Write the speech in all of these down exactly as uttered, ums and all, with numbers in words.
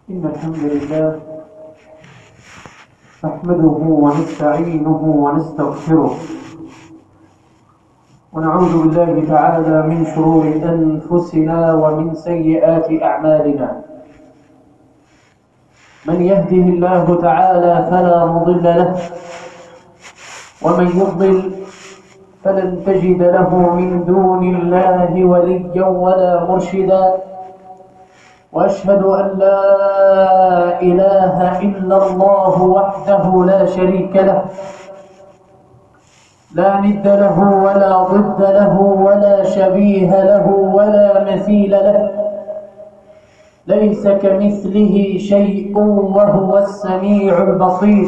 إن الحمد لله نحمده ونستعينه ونستغفره ونعوذ بالله تعالى من شرور أنفسنا ومن سيئات أعمالنا. من يهده الله تعالى فلا مضل له ومن يضلل فلن تجد له من دون الله وليا ولا مرشدا. وأشهد أن لا إله إلا الله وحده لا شريك له، لا ند له ولا ضد له ولا شبيه له ولا مثيل له، ليس كمثله شيء وهو السميع البصير.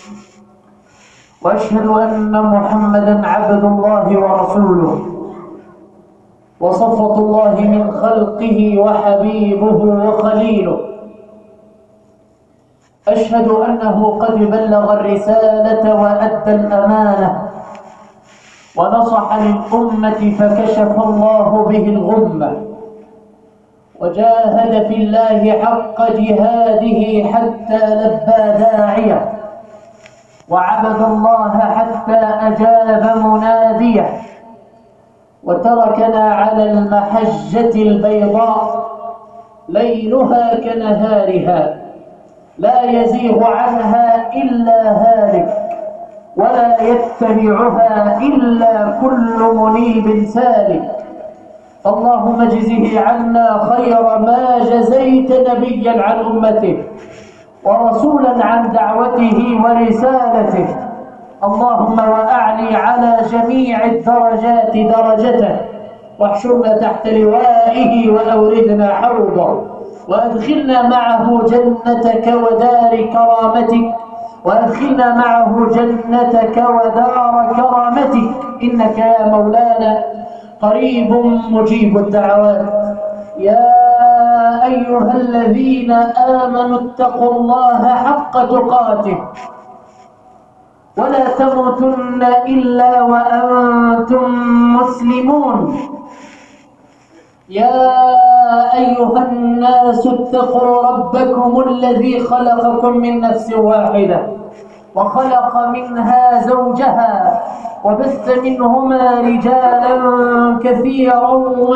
وأشهد أن محمدًا عبد الله ورسوله وصفوة الله من خلقه وحبيبه وخليله. أشهد أنه قد بلغ الرسالة وأدى الأمانة ونصح للأمة فكشف الله به الغمة، وجاهد في الله حق جهاده حتى لبى داعيه، وعبد الله حتى أجاب مناديه، وتركنا على المحجة البيضاء ليلها كنهارها لا يزيغ عنها إلا هالك ولا يتبعها إلا كل منيب سالك. اللهم اجزه عنا خير ما جزيت نبيا عن أمته ورسولا عن دعوته ورسالته. اللهم وأعلي على جميع الدرجات درجته، واحشرنا تحت لوائه وأوردنا حوضه، وأدخلنا معه جنتك ودار كرامتك، وأدخلنا معه جنتك ودار كرامتك، إنك يا مولانا قريب مجيب الدعوات. يا أيها الذين آمنوا اتقوا الله حق تقاته ولا تموتن إلا وأنتم مسلمون. يا أيها الناس اتقوا ربكم الذي خلقكم من نفس واحدة وخلق منها زوجها وبث منهما رجالا كثيرا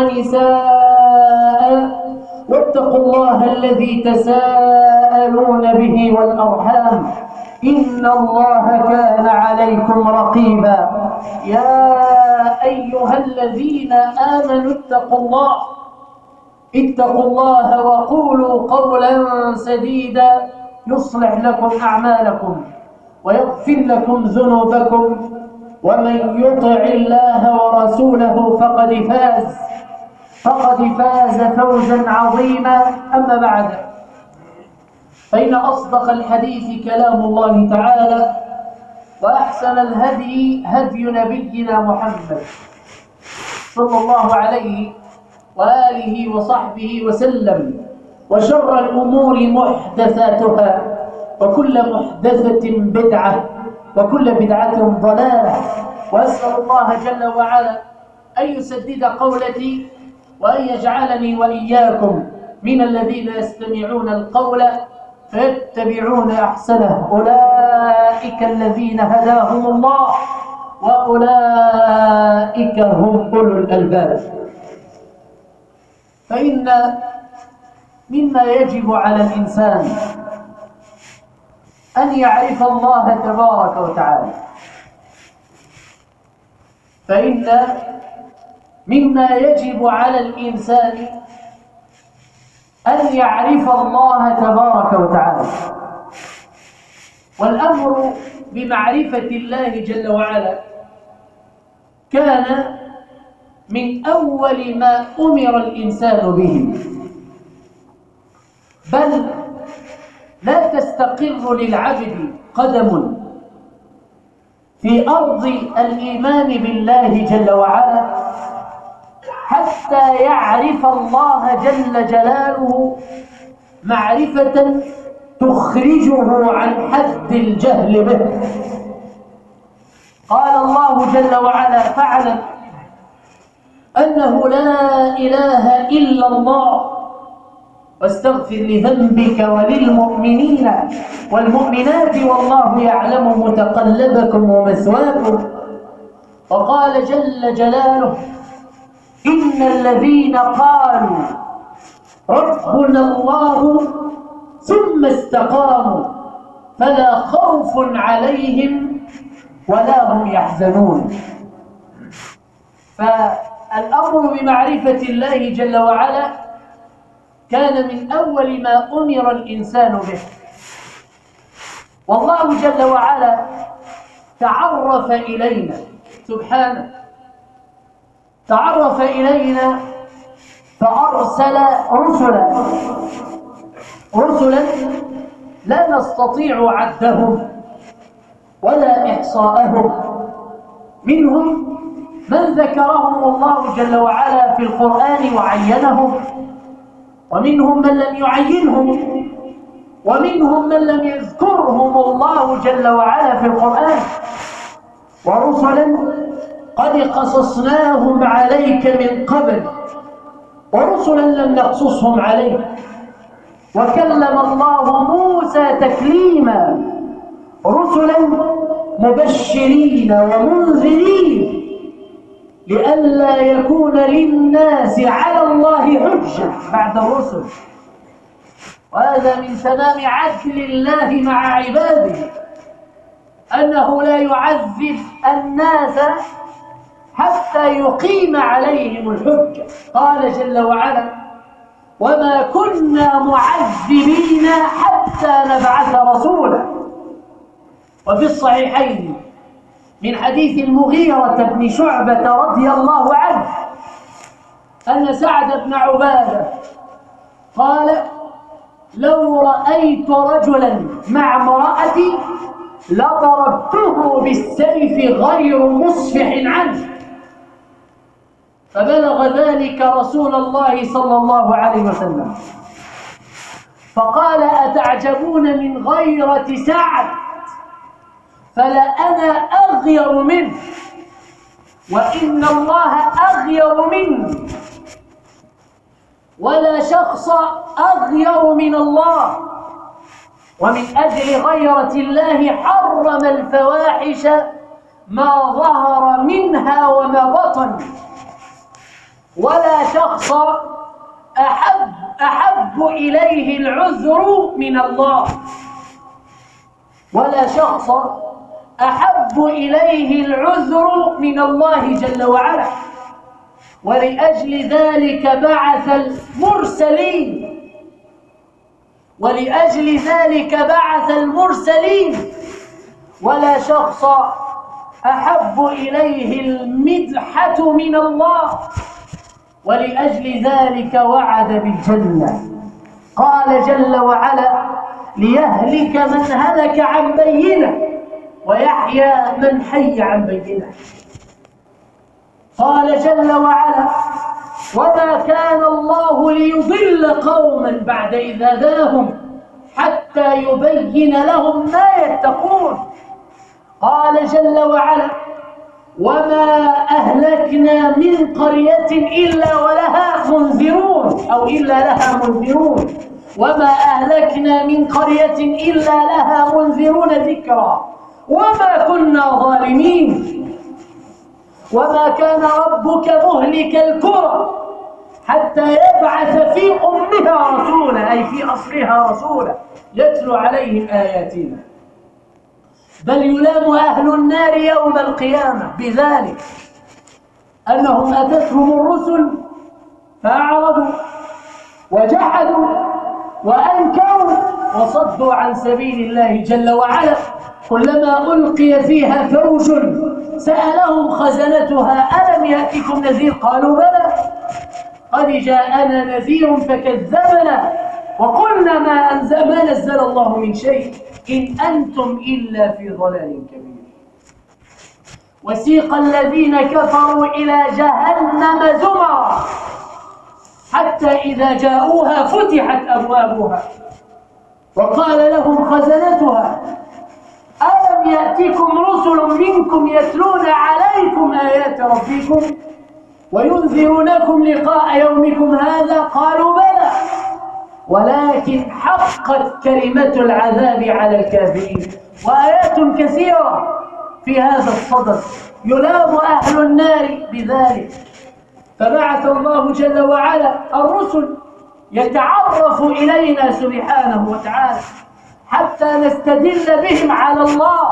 ونساء، واتقوا الله الذي تساءلون به والأرحام إن الله كان عليكم رقيبا. يا أيها الذين آمنوا اتقوا الله اتقوا الله وقولوا قولا سديدا يصلح لكم أعمالكم ويغفر لكم ذنوبكم، ومن يطع الله ورسوله فقد فاز فقد فاز فوزا عظيما. أما بعد، فإن أصدق الحديث كلام الله تعالى، وأحسن الهدي هدي نبينا محمد صلى الله عليه وآله وصحبه وسلم، وشر الأمور محدثاتها، وكل محدثة بدعة، وكل بدعة ضلالة. وأسأل الله جل وعلا أن يسدد قولتي وأن يجعلني وإياكم من الذين يستمعون القول فيتبعون أحسنه. أولئك الذين هداهم الله وأولئك هم أولو الألباب. فإن مما يجب على الإنسان أن يعرف الله تبارك وتعالى، فإن مما يجب على الإنسان أن يعرف الله تبارك وتعالى. والأمر بمعرفة الله جل وعلا كان من أول ما أمر الإنسان به، بل لا تستقر للعبد قدم في أرض الإيمان بالله جل وعلا حتى يعرف الله جل جلاله معرفة تخرجه عن حد الجهل به. قال الله جل وعلا: فاعلم أنه لا إله إلا الله واستغفر لذنبك وللمؤمنين والمؤمنات والله يعلم متقلبكم ومثواكم. وقال جل جلاله: إن الذين قالوا ربنا الله ثم استقاموا فلا خوف عليهم ولا هم يحزنون. فالأمر بمعرفة الله جل وعلا كان من أول ما أمر الإنسان به. والله جل وعلا تعرف إلينا سبحانه، تعرف إلينا فأرسل رسلا رسلا لا نستطيع عدهم ولا إحصاءهم. منهم من ذكرهم الله جل وعلا في القرآن وعينهم، ومنهم من لم يعينهم، ومنهم من لم يذكرهم الله جل وعلا في القرآن. ورسلا قد قصصناهم عليك من قبل، ورسلا لم نقصصهم عليك. وكلم الله موسى تكليما، رسلا مبشرين ومنذرين لئلا يكون للناس على الله حجة بعد الرسل. وهذا من تمام عدل الله مع عباده، أنه لا يعذب الناس حتى يقيم عليهم الحجة. قال جل وعلا: وما كنا معذبين حتى نبعث رسولا. وفي الصحيحين من حديث المغيرة بن شعبة رضي الله عنه أن سعد بن عبادة قال: لو رأيت رجلا مع امرأتي لضربته بالسيف غير مصفح عنه. فبلغ ذلك رسول الله صلى الله عليه وسلم فقال: أتعجبون من غيرة سعد؟ فلأنا أغير منه، وإن الله أغير منه، ولا شخص أغير من الله. ومن أجل غيرة الله حرم الفواحش ما ظهر منها وما بطن. ولا شخص أحب, أحب إليه العذر من الله، ولا شخص أحب إليه العذر من الله جل وعلا. ولأجل ذلك بعث المرسلين ولأجل ذلك بعث المرسلين ولا شخص أحب إليه المدحة من الله. ولأجل ذلك وعد بالجنة. قال جل وعلا: ليهلك من هلك عن بينة ويحيى من حي عن بينة. قال جل وعلا: وما كان الله ليضل قوما بعد إذ هداهم حتى يبين لهم ما يتقون. قال جل وعلا: وما أهلكنا من قرية إلا ولها منذرون أو إلا لها منذرون وما أهلكنا من قرية إلا لها منذرون ذكرى وما كنا ظالمين. وما كان ربك مهلك القرى حتى يبعث في أمها رسولا، أي في أصلها رسولا يتلو عليهم آياتنا. بل يلام أهل النار يوم القيامة بذلك أنهم أتتهم الرسل فأعرضوا وجحدوا وأنكروا وصدوا عن سبيل الله جل وعلا. كلما ألقي فيها فوج سألهم خزنتها: ألم يأتكم نذير؟ قالوا: بلى قد جاءنا نذير فكذبنا وقلنا ما أنزل ما نزل الله من شيء إن أنتم إلا في ضلال كبير. وسيق الذين كفروا إلى جهنم زمرا حتى إذا جاءوها فتحت أبوابها وقال لهم خزنتها: ألم يأتكم رسل منكم يتلون عليكم آيات ربكم وينذرونكم لقاء يومكم هذا؟ قالوا: بلى ولكن حقت كلمة العذاب على الكافرين. وآيات كثيرة في هذا الصدد يلام أهل النار بذلك. فبعث الله جل وعلا الرسل يتعرف إلينا سبحانه وتعالى حتى نستدل بهم على الله،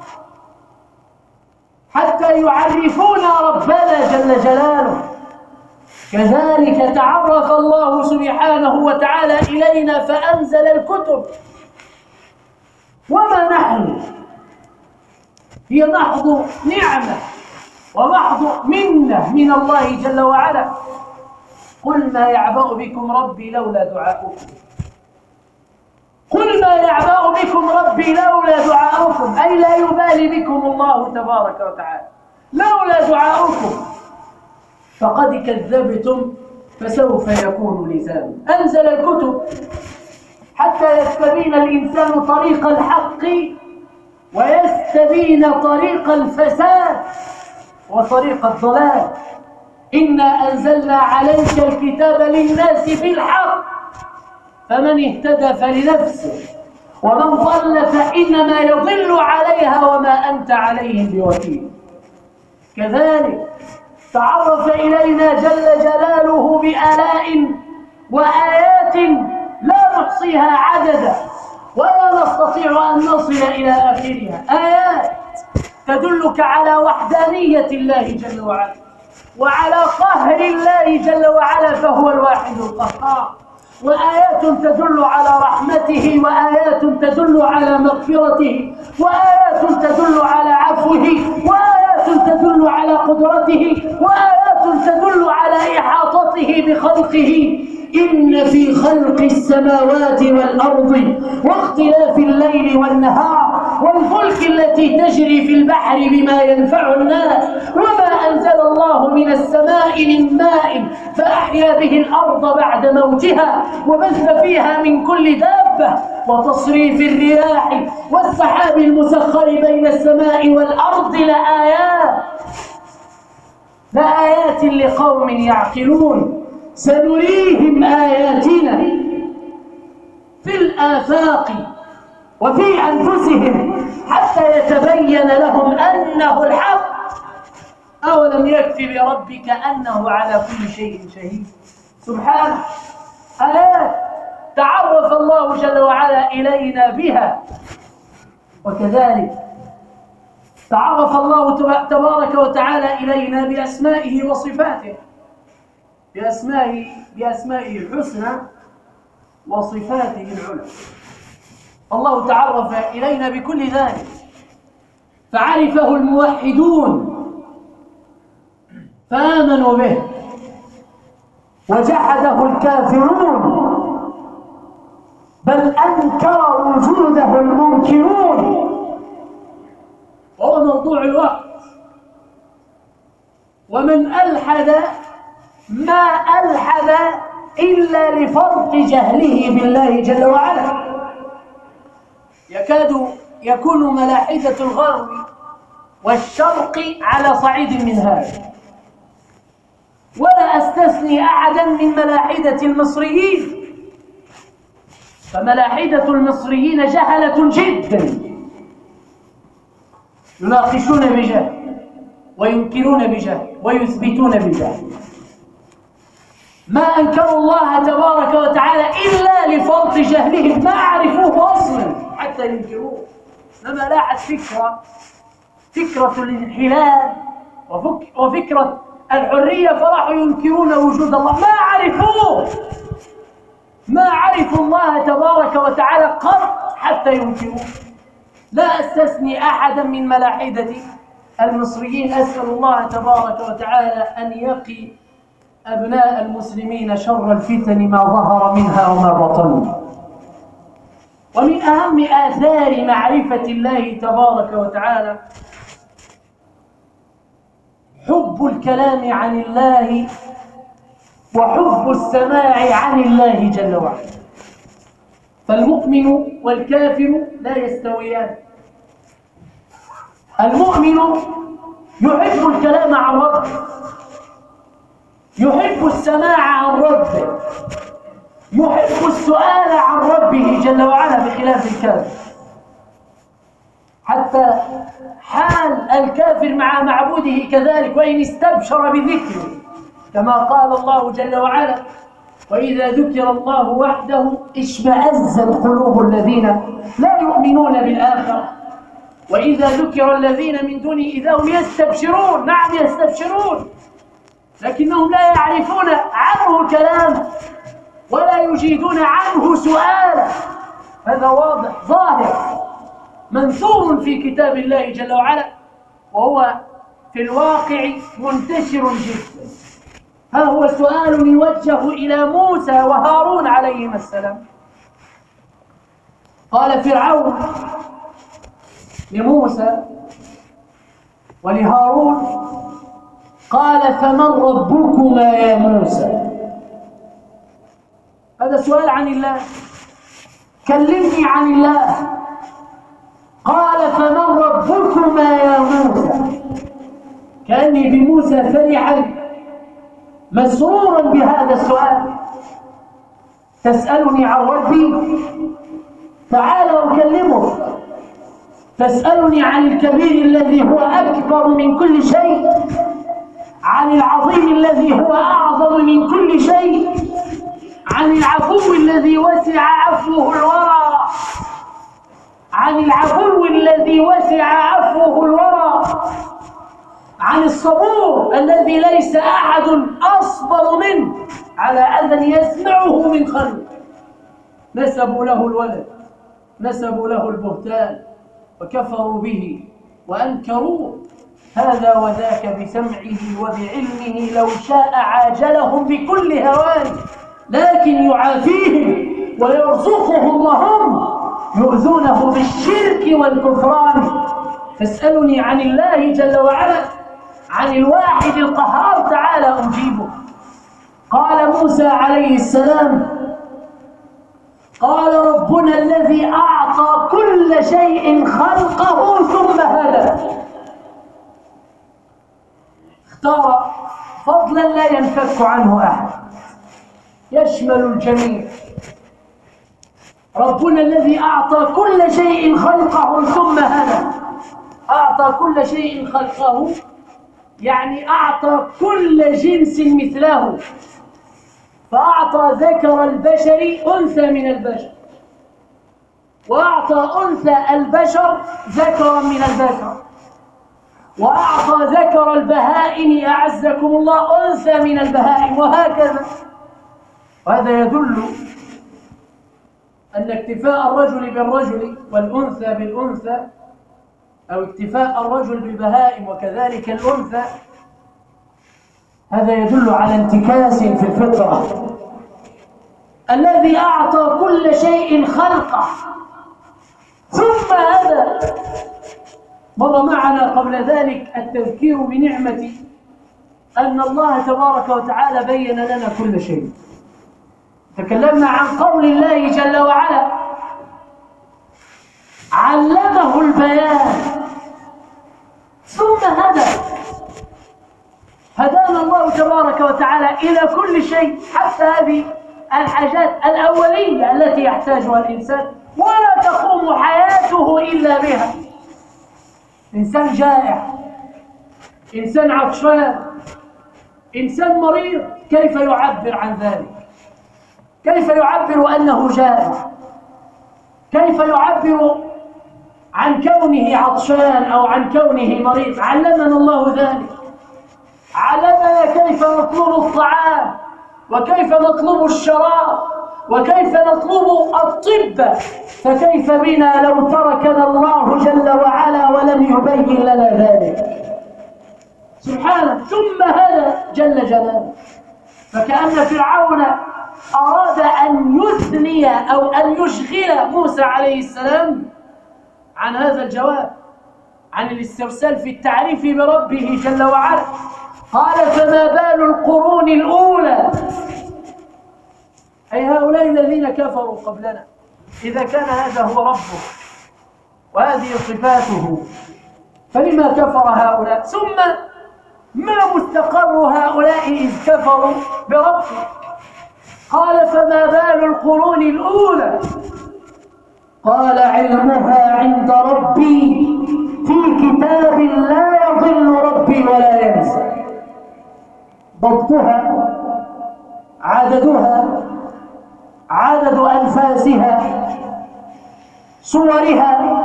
حتى يعرفونا ربنا جل جلاله. كذلك تعرف الله سبحانه وتعالى إلينا فأنزل الكتب. وما نحن هي محض نعمة ومحض منة من الله جل وعلا. قل ما يعبأ بكم ربي لولا دعاؤكم، قل ما يعبأ بكم ربي لولا دعاؤكم، أي لا يبالي بكم الله تبارك وتعالى لولا دعاؤكم فقد كذبتم فسوف يكون لزاما. أنزل الكتب حتى يستبين الإنسان طريق الحق ويستبين طريق الفساد وطريق الضلال. إنا أنزلنا عليك الكتاب للناس بالحق فمن اهتدى فلنفسه ومن ضل فإنما يضل عليها وما أنت عليهم بوكيل. كذلك تعرف إلينا جل جلاله بآلاء وآيات لا نحصيها عددا ولا نستطيع أن نصل إلى آخرها. آيات تدلك على وحدانية الله جل وعلا وعلى قهر الله جل وعلا فهو الواحد القهار، وآيات تدل على رحمته، وآيات تدل على مغفرته، وآيات تدل على عفوه، وآيات تدل على قدرته، وآيات تدل على إحاطته بخلقه. إن في خلق السماوات والأرض واختلاف الليل والنهار والفلك التي تجري في البحر بما ينفع الناس وما أنزل الله من السماء من ماء فأحيا به الأرض بعد موتها وبث فيها من كل دابة وتصريف الرياح والسحاب المسخر بين السماء والأرض لآيات لآيات لقوم يعقلون. سنريهم آياتنا في الآفاق وفي أنفسهم حتى يتبين لهم أنه الحق. أولم يكفي بربك أنه على كل شيء شهيد. سبحانه. آيات تعرف الله جل وعلا إلينا بها. وكذلك تعرف الله تبارك وتعالى إلينا بأسمائه وصفاته، بأسمائه بأسمائه الحسنى وصفاته العلى. الله تعرف إلينا بكل ذلك فعرفه الموحدون فآمنوا به، وجحده الكافرون بل أنكر وجوده المنكرون. وهو موضوع الوقت. ومن ألحد ما ألحد إلا لفرط جهله بالله جل وعلا. يكاد يكون ملاحدة الغرب والشرق على صعيد من هذا، ولا أستثني أحدا من ملاحدة المصريين. فملاحدة المصريين جهلة جدا، يناقشون بجهل وينكرون بجهل ويثبتون بجهل. ما أنكروا الله تبارك وتعالى إلا لفرط جهلهم، ما عرفوه أصلا حتى ينكروه. لما لاحت فكرة فكرة الانحلال وفكرة الحرية فراحوا ينكرون وجود الله. ما عرفوه، ما عرفوا الله تبارك وتعالى قط حتى ينكروه. لا أستثني أحدا من ملاحدة المصريين. أسأل الله تبارك وتعالى أن يقي أبناء المسلمين شر الفتن ما ظهر منها وما بطن. ومن أهم آثار معرفة الله تبارك وتعالى حب الكلام عن الله وحب السماع عن الله جل وعلا. فالمؤمن والكافر لا يستويان. المؤمن يحب الكلام عن ربه، يحب السماع عن ربه، يحب السؤال عن ربه جل وعلا بخلاف الكافر. حتى حال الكافر مع معبوده كذلك، وإن استبشر بذكره، كما قال الله جل وعلا: وإذا ذكر الله وحده اشمأزت قلوب الذين لا يؤمنون بالآخرة وإذا ذكر الذين من دونه إذا هم يستبشرون. نعم يستبشرون، لكنهم لا يعرفون عنه كلام ولا يجيدون عنه سؤالا. هذا واضح ظاهر منثور في كتاب الله جل وعلا، وهو في الواقع منتشر جدا. ها هو سؤال يوجه إلى موسى وهارون عليهما السلام. قال فرعون لموسى ولهارون: قال فمن ربكما يا موسى؟ هذا سؤال عن الله، كلمني عن الله. قال فمن ربكما يا موسى؟ كأني بموسى فرحا مسرورا بهذا السؤال. تسألني عن ربي؟ تعال أكلمك. تسألني عن الكبير الذي هو أكبر من كل شيء، عن العظيم الذي هو أعظم من كل شيء، عن العفو الذي وسع عفوه الورى، عن العفو الذي وسع عفوه الورى، عن الصبور الذي ليس أحد أصبر منه على أذى يسمعه من خلق. نسبوا له الولد، نسبوا له البهتان، وكفروا به وأنكروه. هذا وذاك بسمعه وبعلمه، لو شاء عاجلهم بكل هوان، لكن يعافيهم ويرزقهم وهم يؤذونه بالشرك والكفران. فاسألني عن الله جل وعلا، عن الواحد القهار، تعالى أجيبه. قال موسى عليه السلام: قال ربنا الذي أعطى كل شيء خلقه ثم هدى. اختار فضلا لا ينفك عنه أحد، يشمل الجميع. ربنا الذي أعطى كل شيء خلقه ثم هدى. أعطى كل شيء خلقه يعني أعطى كل جنس مثله، فأعطى ذكر البشر أنثى من البشر، وأعطى أنثى البشر ذكرا من البشر، وأعطى ذكر البهائم أعزكم الله أنثى من البهائم، وهكذا. وهذا يدل أن اكتفاء الرجل بالرجل والأنثى بالأنثى، أو اكتفاء الرجل بالبهائم وكذلك الأنثى، هذا يدل على انتكاس في الفطرة. الذي أعطى كل شيء خلقه ثم هدى. مر معنا قبل ذلك التذكير بنعمة أن الله تبارك وتعالى بين لنا كل شيء. تكلمنا عن قول الله جل وعلا: علمه البيان ثم هدى. هدانا الله تبارك وتعالى إلى كل شيء، حتى هذه الحاجات الأولية التي يحتاجها الإنسان ولا تقوم حياته إلا بها. إنسان جائع، إنسان عطشان، إنسان مريض، كيف يعبر عن ذلك؟ كيف يعبر أنه جائع؟ كيف يعبر عن كونه عطشان أو عن كونه مريض؟ علمنا الله ذلك. علمنا كيف نطلب الطعام، وكيف نطلب الشراب، وكيف نطلب الطب. فكيف بنا لو تركنا الله جل وعلا ولم يبين لنا ذلك سبحانه؟ ثم هذا جل جلاله. فكأن فرعون أراد أن يثني أو أن يشغل موسى عليه السلام عن هذا الجواب، عن الاسترسال في التعريف بربه جل وعلا. قال: فما بال القرون الأولى، أي هؤلاء الذين كفروا قبلنا، إذا كان هذا هو ربه وهذه صفاته، فلما كفر هؤلاء؟ ثم ما مستقر هؤلاء إذ كفروا بربه؟ قال فما بال القرون الأولى؟ قال علمها عند ربي في كتاب لا يضل ربي ولا ينسى. ضبطها، عددها، عدد أنفاسها، صورها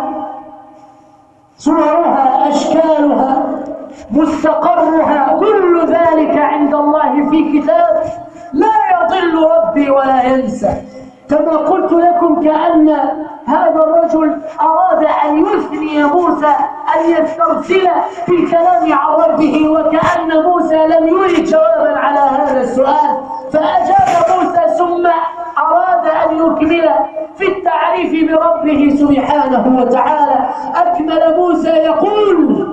صورها أشكالها، مستقرها، كل ذلك عند الله في كتاب لا يضل ربي ولا ينسى. كما قلت لكم كأن هذا الرجل أراد أن يثني موسى، أن يسترسل في الكلام عن ربه، وكأن موسى لم يرد جوابا على هذا السؤال، فأجاب موسى ثم أراد أن يكمل في التعريف بربه سبحانه وتعالى. أكمل موسى يقول: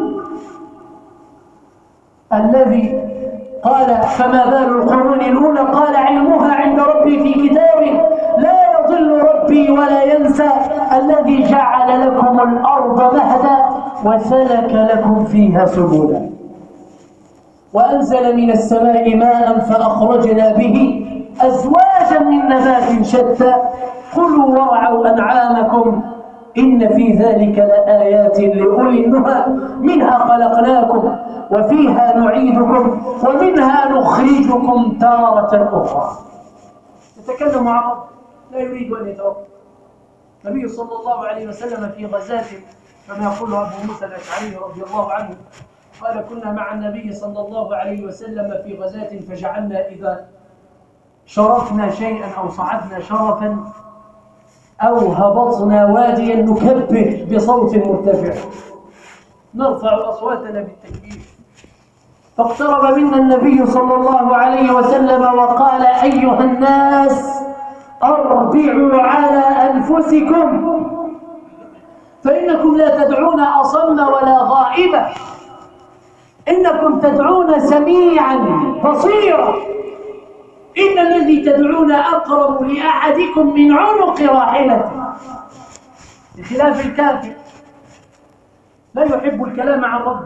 الذي قال فما بال القرون الأولى؟ قال علمها عند ربي في كتاب لا يضل ربي ولا ينسى، الذي جعل لكم الأرض مهدا وسلك لكم فيها سبلا وأنزل من السماء ماء فأخرجنا به أزواجا من نبات شتى كلوا وارعوا أنعامكم إن في ذلك لآيات لأولي النهى منها خلقناكم وفيها نعيدكم ومنها نخرجكم تارة أخرى. يتكلم عن رب لا يريد أن يتوقف. النبي صلى الله عليه وسلم في غزاة كما يقول أبو موسى الأشعري رضي الله عنه قال: كنا مع النبي صلى الله عليه وسلم في غزاة فجعلنا إذا شرفنا شيئا أو صعدنا شرفا أو هبطنا واديا نكبر بصوت مرتفع، نرفع أصواتنا بالتكبير. فاقترب منا النبي صلى الله عليه وسلم وقال: أيها الناس أربعوا على أنفسكم فإنكم لا تدعون أصم ولا غائبا، إنكم تدعون سميعا بصيرا، إن الذي تدعون أقرب لأحدكم من عنق راحلته، بخلاف الكافر لا يحب الكلام عن ربه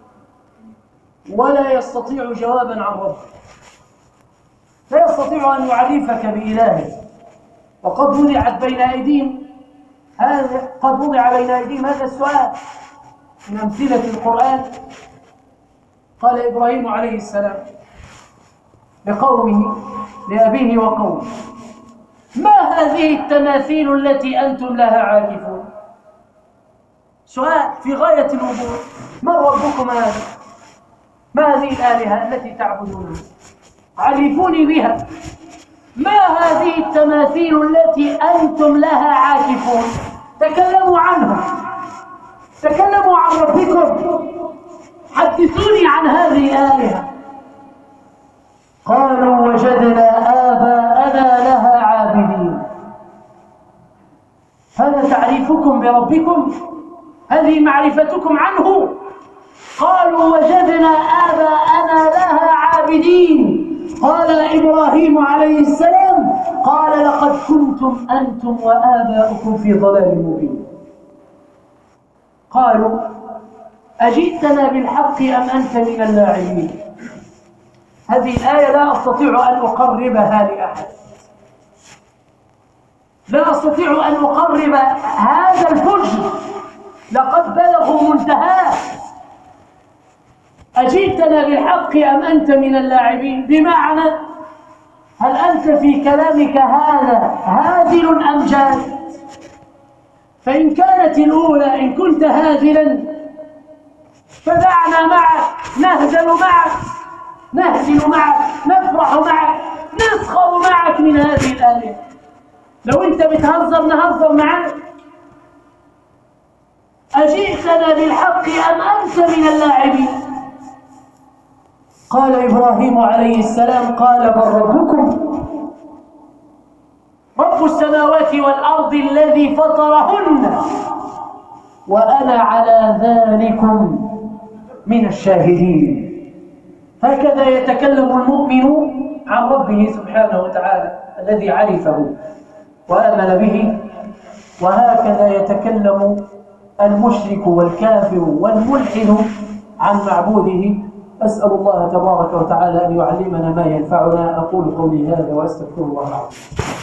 ولا يستطيع جوابا عن ربه، لا يستطيع أن يعرفك بإلهه. وقد وضعت بين أيديهم هذا قد وضع بين أيديهم هذا السؤال من أمثلة القرآن. قال إبراهيم عليه السلام لقومه لأبيه وقومه: ما هذه التماثيل التي أنتم لها عاكفون؟ سؤال في غاية الوضوح: من ربكم هذا؟ ما هذه الآلهة التي تعبدونها؟ عرفوني بها. ما هذه التماثيل التي أنتم لها عاكفون؟ تكلموا عنها، تكلموا عن ربكم، حدثوني عن هذه الآلهة. قالوا: وجدنا آباءنا لها عابدين. هذا تعريفكم بربكم؟ هذه معرفتكم عنه؟ قالوا: وجدنا آباءنا لها عابدين. قال إبراهيم عليه السلام: قال: لقد كنتم أنتم وآباؤكم في ضلال مبين. قالوا: أجئتنا بالحق أم أنت من اللاعبين؟ هذه الآية لا أستطيع أن أقربها لأحد، لا أستطيع أن أقرب هذا الفجر، لقد بلغوا منتهاه. أجئتنا بالحق أم أنت من اللاعبين؟ بمعنى هل أنت في كلامك هذا هاذل أم جاد؟ فإن كانت الأولى إن كنت هاذلا فدعنا معك، نهزل معك، نهزل معك، نفرح معك، نسخر معك من هذه الآلهة. لو أنت بتهزر نهزر معك. أجئتنا بالحق أم أنت من اللاعبين؟ قال إبراهيم عليه السلام: قال: بل ربكم رب السماوات والأرض الذي فطرهن وأنا على ذلكم من الشاهدين. هكذا يتكلم المؤمن عن ربه سبحانه وتعالى الذي عرفه وآمن به، وهكذا يتكلم المشرك والكافر والملحد عن معبوده أسأل الله تبارك وتعالى أن يعلمنا ما ينفعنا. أقول قولي هذا وأستغفر الله العظيم.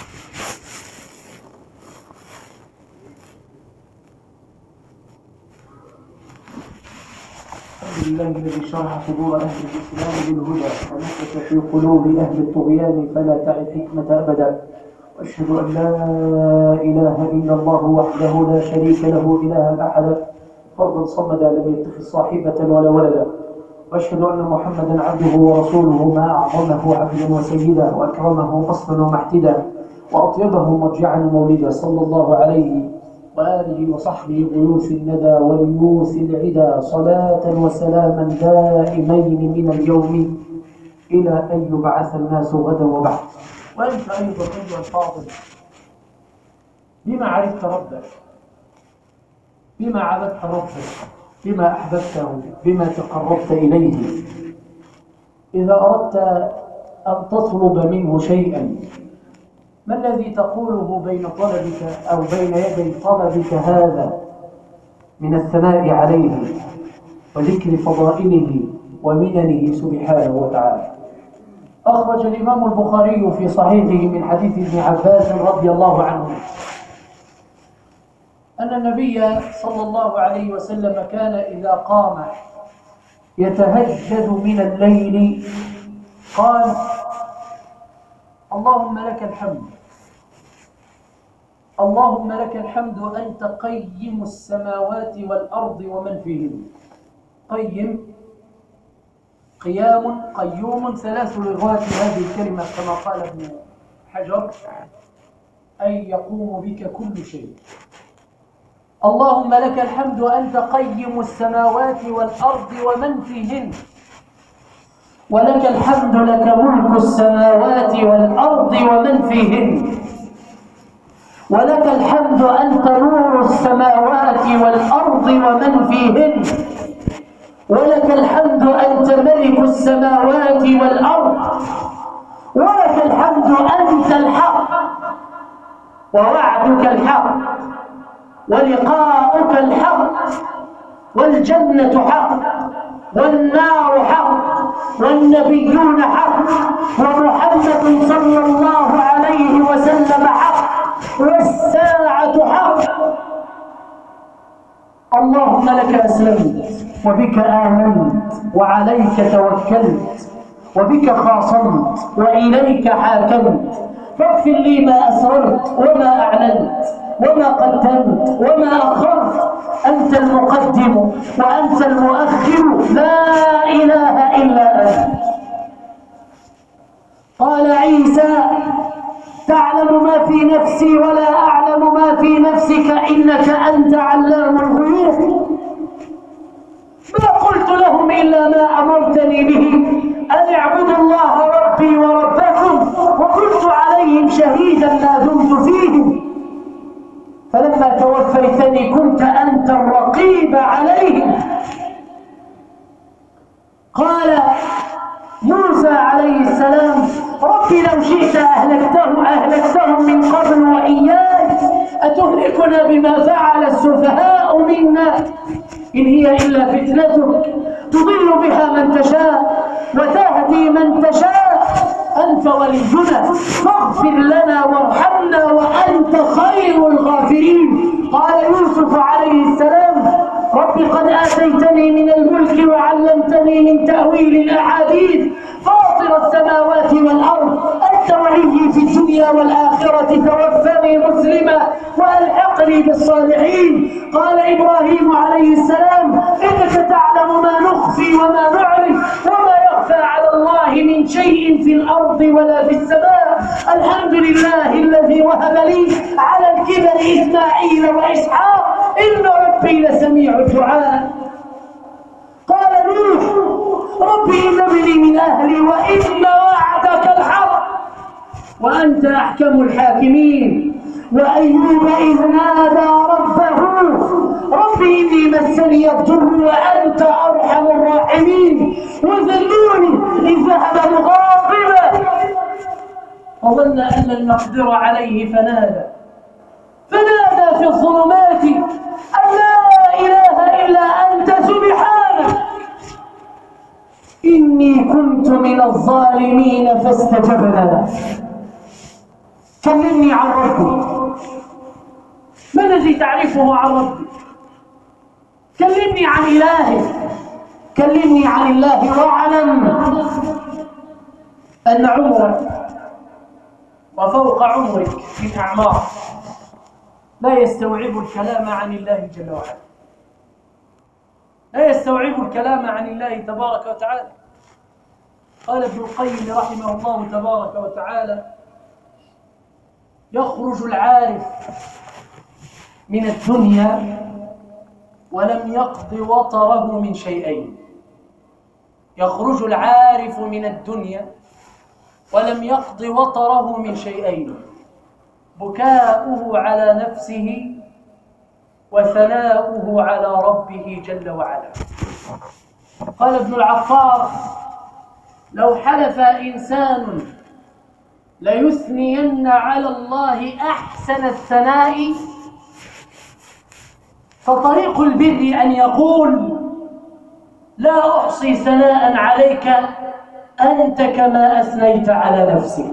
الحمد لله الذي شرح صدور أهل الإسلام بالهدى ونفث في قلوب أهل الطغيان فلا تعي الحكمة أبدا. وأشهد أن لا إله إلا الله وحده لا شريك له إلها أحدا فردا صمدا لم يتخذ صاحبة ولا ولدا. وأشهد أن محمدا عبده ورسوله ما أعظمه عبدا وسيدا وأكرمه أصلا ومحتدا وأطيبه مرجعا ومولدا صلى الله عليه وآله وصحبه غيوث الندى وليوث العدا صلاة وسلاما دائمين من اليوم إلى أن يبعث الناس غدا وبعد. وأنت أيضا أيها الفاضل، بما عرفت ربك، بما عبدت ربك، بما أحببته، بما تقربت إليه. إذا أردت أن تطلب منه شيئا، ما الذي تقوله بين طلبك أو بين يدي طلبك هذا من الثناء عليه وذكر فضائله ومننه سبحانه وتعالى؟ أخرج الإمام البخاري في صحيحه من حديث ابن عباس رضي الله عنه أن النبي صلى الله عليه وسلم كان إذا قام يتهجد من الليل قال: اللهم لك الحمد، اللهم لك الحمد أنت قيم السماوات والأرض ومن فيهن. قيم، قيام، قيوم، ثلاث لغات هذه الكلمة كما قال ابن حجر، أي يقوم بك كل شيء. اللهم لك الحمد أنت قيم السماوات والأرض ومن فيهن، ولك الحمد لك ملك السماوات والأرض ومن فيهن، ولك الحمد أنت نور السماوات والأرض ومن فيهن، ولك الحمد أنت ملك السماوات والأرض، ولك الحمد أنت الحق ووعدك الحق ولقاؤك الحق والجنة حق والنار حق والنبيون حق ومحمد صلى الله عليه وسلم حق والساعة حق. اللهم لك أسلمت وبك آمنت وعليك توكلت وبك خاصمت وإليك حاكمت، فاغفر لي ما أسررت وما أعلنت وما قدمت وما أخرت. أنت المقدم وأنت المؤخر، لا إله إلا أنت. قال عيسى: تعلم ما في نفسي ولا أعلم ما في نفسك إنك أنت علام الغيوب. ما قلت لهم إلا ما أمرتني به، أن اعبدوا الله ربي وربكم، وكنت عليهم شهيدا ما دمت فيهم، فلما توفيتني كنت أنت الرقيب عليهم. قال موسى عليه السلام: ربي لو شئت أهلكتهم أهلكتهم من قبل وإياي، أتهلكنا بما فعل السفهاء منا؟ إن هي إلا فتنتك تضل بها من تشاء وتهدي من تشاء، أنت ولينا فاغفر لنا وارحمنا وأنت خير الغافرين. قال يوسف عليه السلام: رب قد آتيتني من الملك وعلمتني من تأويل الأحاديث، فاطر السماوات والأرض، أنت ولي في الدنيا والآخرة، توفني مسلما وألحقني بالصالحين. قال إبراهيم عليه السلام: إنك تعلم ما نخفي وما نعلن وما يخفى على الله من شيء في الأرض ولا في السماء. الحمد لله الذي وهب لي على الكبر إسماعيل وإسحاق، إن ربي لسميع الدعاء. قال نوح: ربي إن ابني من أهلي وإن وعدك الحق وأنت أحكم الحاكمين. وأيوب إذ نادى ربه: ربي إني مسني الضر وأنت أرحم الراحمين. وذنون إذ ذهب مغاضبا وظن أن لن نقدر عليه فنادى فنادى في الظلمات أن لا إله إلا أنت سبحانك إني كنت من الظالمين فاستجبنا له. كلمني عن ربي، ما الذي تعرفه عن ربي؟ كلمني عن إلهي، كلمني عن الله، واعلم أن عمرك وفوق عمرك من أعمار لا يستوعب الكلام عن الله جل وعلا، لا يستوعب الكلام عن الله تبارك وتعالى. قال ابن القيم رحمه الله تبارك وتعالى: يخرج العارف من الدنيا ولم يقض وطره من شيئين. يخرج العارف من الدنيا ولم يقض وطره من شيئين: بكاؤه على نفسه وثناؤه على ربه جل وعلا. قال ابن العطار: لو حلف إنسان ليثنين على الله أحسن الثناء فطريق البر أن يقول: لا أحصي ثناء عليك أنت كما أثنيت على نفسك،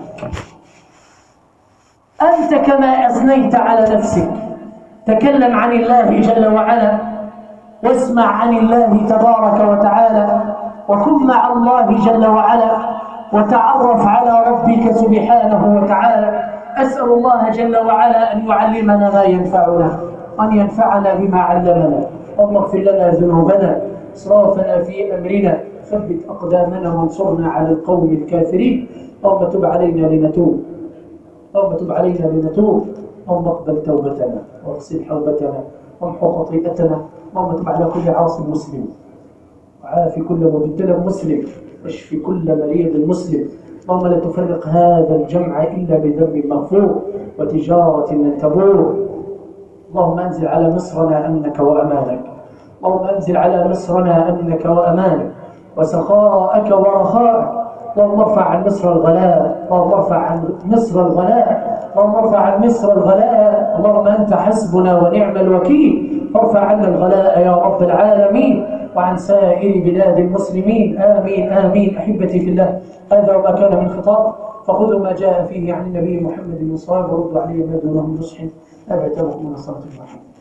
أنت كما أثنيت على نفسك. تكلم عن الله جل وعلا، واسمع عن الله تبارك وتعالى، وكن مع الله جل وعلا، وتعرف على ربك سبحانه وتعالى. أسأل الله جل وعلا أن يعلمنا ما ينفعنا، وأن ينفعنا بما علمنا. اللهم اغفر لنا ذنوبنا، إسرافنا في أمرنا، ثبت أقدامنا وانصرنا على القوم الكافرين. اللهم تب علينا لنتوب، اللهم تب علينا لنتوب. اللهم اقبل توبتنا واغسل حوبتنا وامحو خطيئتنا. اللهم تب على كل عاص مسلم، وعافي كل مبتلى مسلم، واشف كل مريض مسلم. اللهم لا تفرق هذا الجمع إلا بذنب مغفور وتجارة لن تبور. اللهم انزل على مصرنا أمنك وأمانك، اللهم انزل على مصرنا أمنك وأمانك وسخاءك ورخاءك. اللهم ارفع عن مصر الغلاء، اللهم ارفع عن مصر الغلاء، اللهم ارفع عن مصر الغلاء. اللهم أنت حسبنا ونعم الوكيل، فارفع عنا الغلاء يا رب العالمين، وعن سائر بلاد المسلمين. آمين آمين. أحبتي في الله، هذا وما كان من خطاب، فخذوا ما جاء فيه عن النبي محمد الصواب وردوا عليه ما دونه نصح. أبعتهم من صلاة الرحيم.